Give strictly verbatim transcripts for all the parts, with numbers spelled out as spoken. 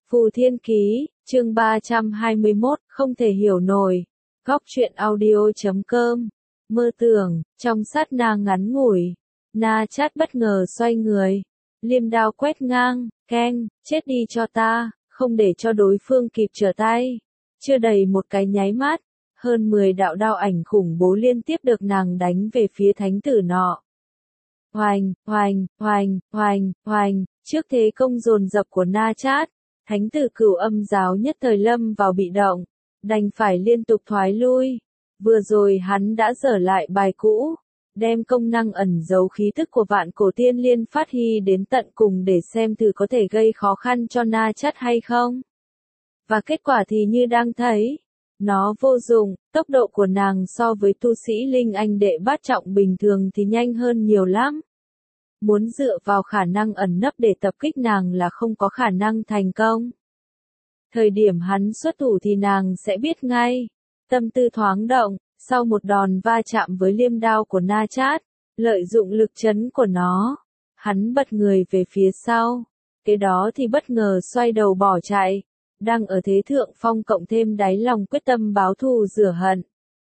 Phù Thiên Ký, chương ba trăm hai mươi mốt, không thể hiểu nổi. Góc truyện audio chấm com. Mơ tưởng, trong sát na ngắn ngủi, Na Chát bất ngờ xoay người, liêm đao quét ngang, keng, chết đi cho ta, không để cho đối phương kịp trở tay. Chưa đầy một cái nháy mắt, hơn mười đạo đao ảnh khủng bố liên tiếp được nàng đánh về phía thánh tử nọ. Hoành, hoành, hoành, hoành, hoành, trước thế công dồn dập của Na Chát, thánh tử Cửu Âm giáo nhất thời lâm vào bị động, đành phải liên tục thoái lui. Vừa rồi hắn đã dở lại bài cũ, đem công năng ẩn giấu khí tức của vạn cổ tiên liên phát huy đến tận cùng để xem thử có thể gây khó khăn cho Na Chát hay không. Và kết quả thì như đang thấy, nó vô dụng, tốc độ của nàng so với tu sĩ linh anh đệ bát trọng bình thường thì nhanh hơn nhiều lắm. Muốn dựa vào khả năng ẩn nấp để tập kích nàng là không có khả năng thành công. Thời điểm hắn xuất thủ thì nàng sẽ biết ngay. Tâm tư thoáng động, sau một đòn va chạm với liêm đao của Na Chát, lợi dụng lực chấn của nó, hắn bật người về phía sau, kế đó thì bất ngờ xoay đầu bỏ chạy, đang ở thế thượng phong cộng thêm đáy lòng quyết tâm báo thù rửa hận.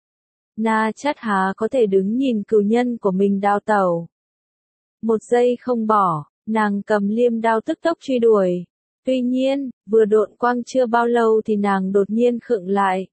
Na Chát há có thể đứng nhìn cừu nhân của mình đao tẩu. Một giây không bỏ, nàng cầm liêm đao tức tốc truy đuổi. Tuy nhiên, vừa độn quang chưa bao lâu thì nàng đột nhiên khựng lại.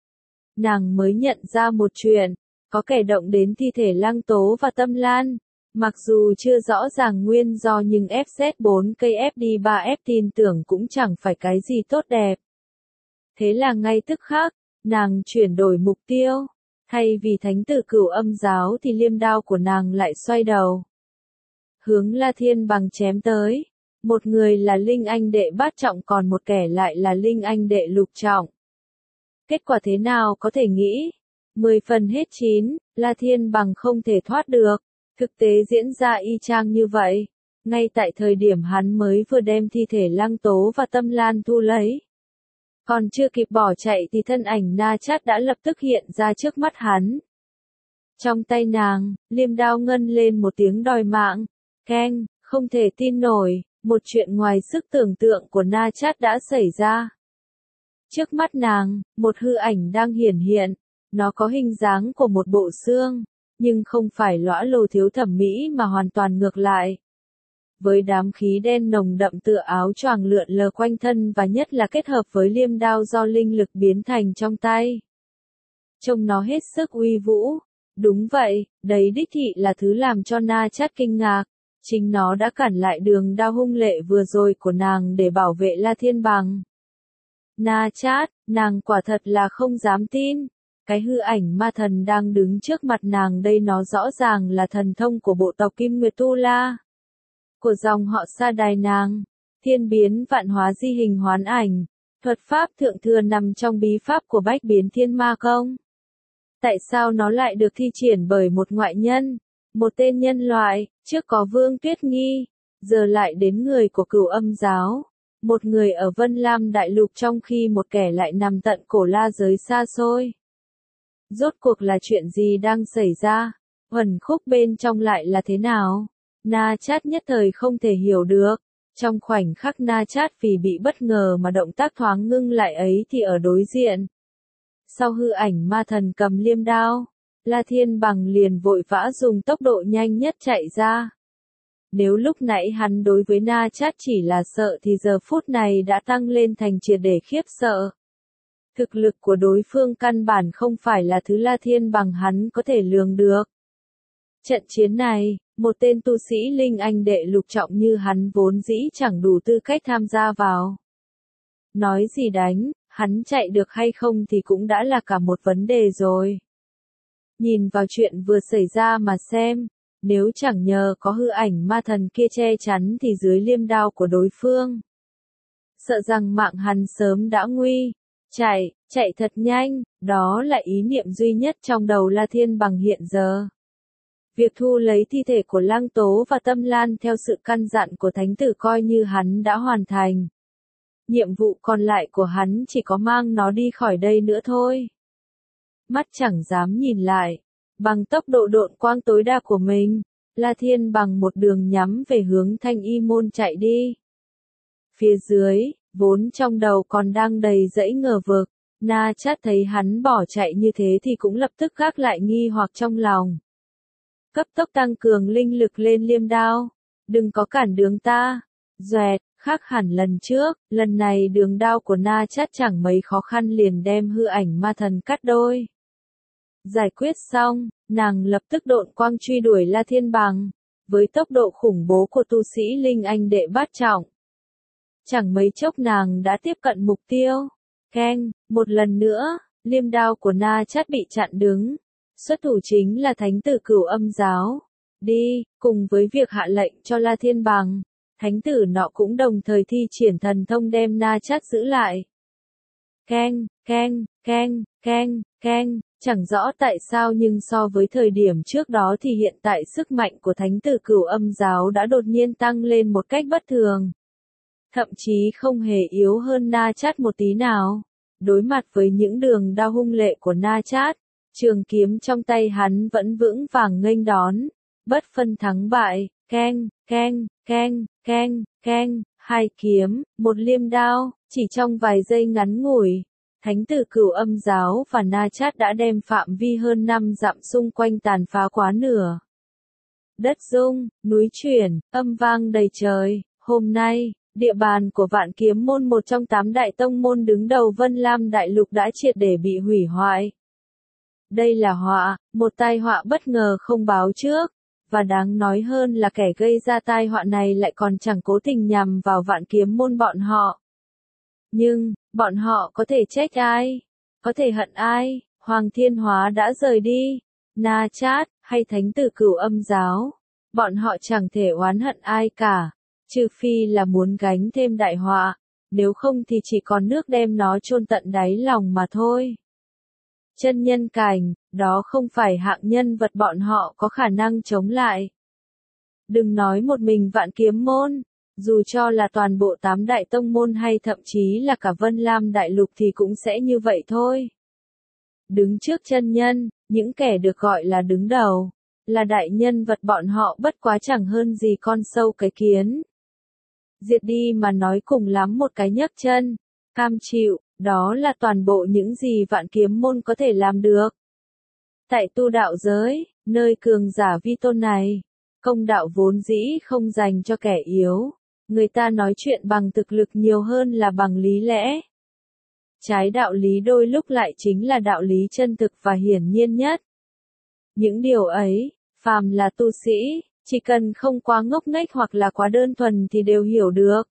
Nàng mới nhận ra một chuyện, có kẻ động đến thi thể Lăng Tố và Tâm Lan. Mặc dù chưa rõ ràng nguyên do nhưng ép zét bốn cây ép đê ba ép tin tưởng cũng chẳng phải cái gì tốt đẹp. Thế là ngay tức khắc, nàng chuyển đổi mục tiêu. Thay vì thánh tử Cửu Âm giáo thì liêm đao của nàng lại xoay đầu. Hướng La Thiên Bằng chém tới. Một người là linh anh đệ bát trọng còn một kẻ lại là linh anh đệ lục trọng. Kết quả thế nào có thể nghĩ? Mười phần hết chín, La Thiên Bằng không thể thoát được. Thực tế diễn ra y chang như vậy. Ngay tại thời điểm hắn mới vừa đem thi thể Lăng Tố và Tâm Lan thu lấy. Còn chưa kịp bỏ chạy thì thân ảnh Na Chát đã lập tức hiện ra trước mắt hắn. Trong tay nàng, liêm đao ngân lên một tiếng đòi mạng. Keng, không thể tin nổi, một chuyện ngoài sức tưởng tượng của Na Chát đã xảy ra. Trước mắt nàng, một hư ảnh đang hiển hiện, nó có hình dáng của một bộ xương, nhưng không phải lõa lồ thiếu thẩm mỹ mà hoàn toàn ngược lại. Với đám khí đen nồng đậm tựa áo choàng lượn lờ quanh thân và nhất là kết hợp với liêm đao do linh lực biến thành trong tay. Trông nó hết sức uy vũ. Đúng vậy, đấy đích thị là thứ làm cho Na Chát kinh ngạc. Chính nó đã cản lại đường đao hung lệ vừa rồi của nàng để bảo vệ La Thiên Bằng. Na Chát, nàng quả thật là không dám tin. Cái hư ảnh ma thần đang đứng trước mặt nàng đây nó rõ ràng là thần thông của bộ tộc Kim Nguyệt Tu La. Của dòng họ Sa Đài nàng. Thiên biến vạn hóa di hình hoán ảnh. Thuật pháp thượng thừa nằm trong bí pháp của Bách Biến Thiên Ma Công. Tại sao nó lại được thi triển bởi một ngoại nhân? Một tên nhân loại, trước có Vương Tuyết Nghi, giờ lại đến người của Cửu Âm giáo. Một người ở Vân Lam Đại Lục trong khi một kẻ lại nằm tận cổ la giới xa xôi. Rốt cuộc là chuyện gì đang xảy ra? Uẩn khúc bên trong lại là thế nào? Na Chát nhất thời không thể hiểu được. Trong khoảnh khắc Na Chát vì bị bất ngờ mà động tác thoáng ngưng lại ấy thì ở đối diện. Sau hư ảnh ma thần cầm liêm đao, La Thiên Bằng liền vội vã dùng tốc độ nhanh nhất chạy ra. Nếu lúc nãy hắn đối với Na Chát chỉ là sợ thì giờ phút này đã tăng lên thành triệt để khiếp sợ. Thực lực của đối phương căn bản không phải là thứ La Thiên Bằng hắn có thể lường được. Trận chiến này, một tên tu sĩ linh anh đệ lục trọng như hắn vốn dĩ chẳng đủ tư cách tham gia vào. Nói gì đánh, hắn chạy được hay không thì cũng đã là cả một vấn đề rồi. Nhìn vào chuyện vừa xảy ra mà xem, nếu chẳng nhờ có hư ảnh ma thần kia che chắn thì dưới liêm đao của đối phương. Sợ rằng mạng hắn sớm đã nguy. Chạy, chạy thật nhanh, đó là ý niệm duy nhất trong đầu La Thiên Bằng hiện giờ. Việc thu lấy thi thể của Lăng Tố và Tâm Lan theo sự căn dặn của thánh tử coi như hắn đã hoàn thành. Nhiệm vụ còn lại của hắn chỉ có mang nó đi khỏi đây nữa thôi. Mắt chẳng dám nhìn lại, bằng tốc độ độn quang tối đa của mình, La Thiên Bằng một đường nhắm về hướng Thanh Y Môn chạy đi. Phía dưới, Vốn trong đầu còn đang đầy dẫy ngờ vực, Na Chát thấy hắn bỏ chạy như thế thì cũng lập tức gác lại nghi hoặc trong lòng. Cấp tốc tăng cường linh lực lên liêm đao. Đừng có cản đường ta. Doẹt, khác hẳn lần trước, lần này đường đao của Na Chát chẳng mấy khó khăn liền đem hư ảnh ma thần cắt đôi. Giải quyết xong, nàng lập tức độn quang truy đuổi La Thiên Bằng, với tốc độ khủng bố của tu sĩ Linh Anh đệ bát trọng. Chẳng mấy chốc nàng đã tiếp cận mục tiêu. Keng, một lần nữa, liêm đao của Na Chát bị chặn đứng. Xuất thủ chính là thánh tử Cửu Âm giáo. Đi, cùng với việc hạ lệnh cho La Thiên Bằng, thánh tử nọ cũng đồng thời thi triển thần thông đem Na Chát giữ lại. Keng, keng, keng, keng, keng, chẳng rõ tại sao nhưng so với thời điểm trước đó thì hiện tại sức mạnh của thánh tử Cửu Âm giáo đã đột nhiên tăng lên một cách bất thường. Thậm chí không hề yếu hơn Na Chát một tí nào. Đối mặt với những đường đao hung lệ của Na Chát, trường kiếm trong tay hắn vẫn vững vàng nghênh đón, bất phân thắng bại. Keng, keng, keng, keng, keng, hai kiếm, một liêm đao, chỉ trong vài giây ngắn ngủi, thánh tử Cửu Âm giáo và Na Chát đã đem phạm vi hơn năm dặm xung quanh tàn phá quá nửa. Đất rung, núi chuyển, âm vang đầy trời. Hôm nay, địa bàn của Vạn Kiếm môn, một trong tám đại tông môn đứng đầu Vân Lam đại lục, đã triệt để bị hủy hoại. Đây là họa, một tai họa bất ngờ không báo trước, và đáng nói hơn là kẻ gây ra tai họa này lại còn chẳng cố tình nhằm vào Vạn Kiếm môn bọn họ. Nhưng, bọn họ có thể trách ai? Có thể hận ai? Hoàng Thiên Hóa đã rời đi, Na Chát, hay thánh tử Cửu Âm giáo? Bọn họ chẳng thể oán hận ai cả, trừ phi là muốn gánh thêm đại họa, nếu không thì chỉ còn nước đem nó chôn tận đáy lòng mà thôi. Chân nhân cảnh, đó không phải hạng nhân vật bọn họ có khả năng chống lại. Đừng nói một mình Vạn Kiếm môn, dù cho là toàn bộ tám đại tông môn hay thậm chí là cả Vân Lam đại lục thì cũng sẽ như vậy thôi. Đứng trước chân nhân, những kẻ được gọi là đứng đầu, là đại nhân vật, bọn họ bất quá chẳng hơn gì con sâu cái kiến. Diệt đi mà nói cùng lắm một cái nhấc chân, cam chịu, đó là toàn bộ những gì Vạn Kiếm môn có thể làm được. Tại tu đạo giới, nơi cường giả vi tôn này, công đạo vốn dĩ không dành cho kẻ yếu, người ta nói chuyện bằng thực lực nhiều hơn là bằng lý lẽ. Trái đạo lý đôi lúc lại chính là đạo lý chân thực và hiển nhiên nhất. Những điều ấy, phàm là tu sĩ, chỉ cần không quá ngốc nghếch hoặc là quá đơn thuần thì đều hiểu được.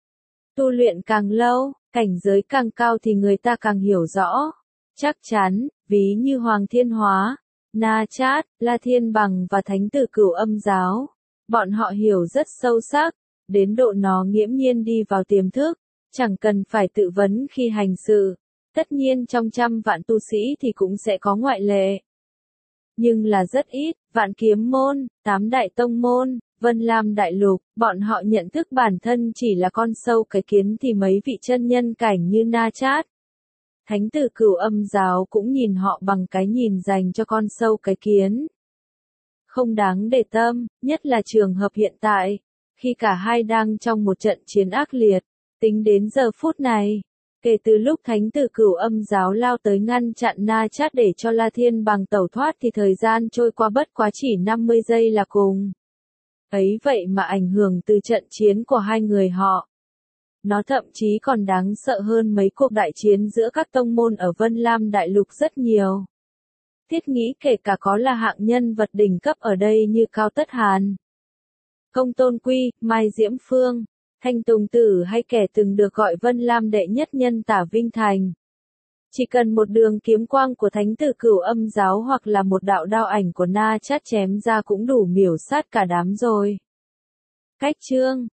Tu luyện càng lâu, cảnh giới càng cao thì người ta càng hiểu rõ. Chắc chắn, ví như Hoàng Thiên Hóa, Na Chát, La Thiên Bằng và thánh tử Cửu Âm giáo, bọn họ hiểu rất sâu sắc, đến độ nó nghiễm nhiên đi vào tiềm thức, chẳng cần phải tự vấn khi hành sự. Tất nhiên trong trăm vạn tu sĩ thì cũng sẽ có ngoại lệ. Nhưng là rất ít. Vạn Kiếm môn, tám đại tông môn, Vân Lam đại lục, bọn họ nhận thức bản thân chỉ là con sâu cái kiến thì mấy vị chân nhân cảnh như Na Chát, thánh tử Cửu Âm giáo cũng nhìn họ bằng cái nhìn dành cho con sâu cái kiến. Không đáng để tâm, nhất là trường hợp hiện tại, khi cả hai đang trong một trận chiến ác liệt. Tính đến giờ phút này, kể từ lúc thánh tử Cửu Âm giáo lao tới ngăn chặn Na Chát để cho La Thiên Bằng tẩu thoát thì thời gian trôi qua bất quá chỉ năm mươi giây là cùng. Ấy vậy mà ảnh hưởng từ trận chiến của hai người họ, nó thậm chí còn đáng sợ hơn mấy cuộc đại chiến giữa các tông môn ở Vân Lam đại lục rất nhiều. Thiết nghĩ kể cả có là hạng nhân vật đỉnh cấp ở đây như Cao Tất Hàn, Công Tôn Quy, Mai Diễm Phương, Thanh Tùng Tử hay kẻ từng được gọi Vân Lam đệ nhất nhân Tả Vinh Thành. Chỉ cần một đường kiếm quang của thánh tử Cửu Âm giáo hoặc là một đạo đao ảnh của Na Chát chém ra cũng đủ miểu sát cả đám rồi. Cách chương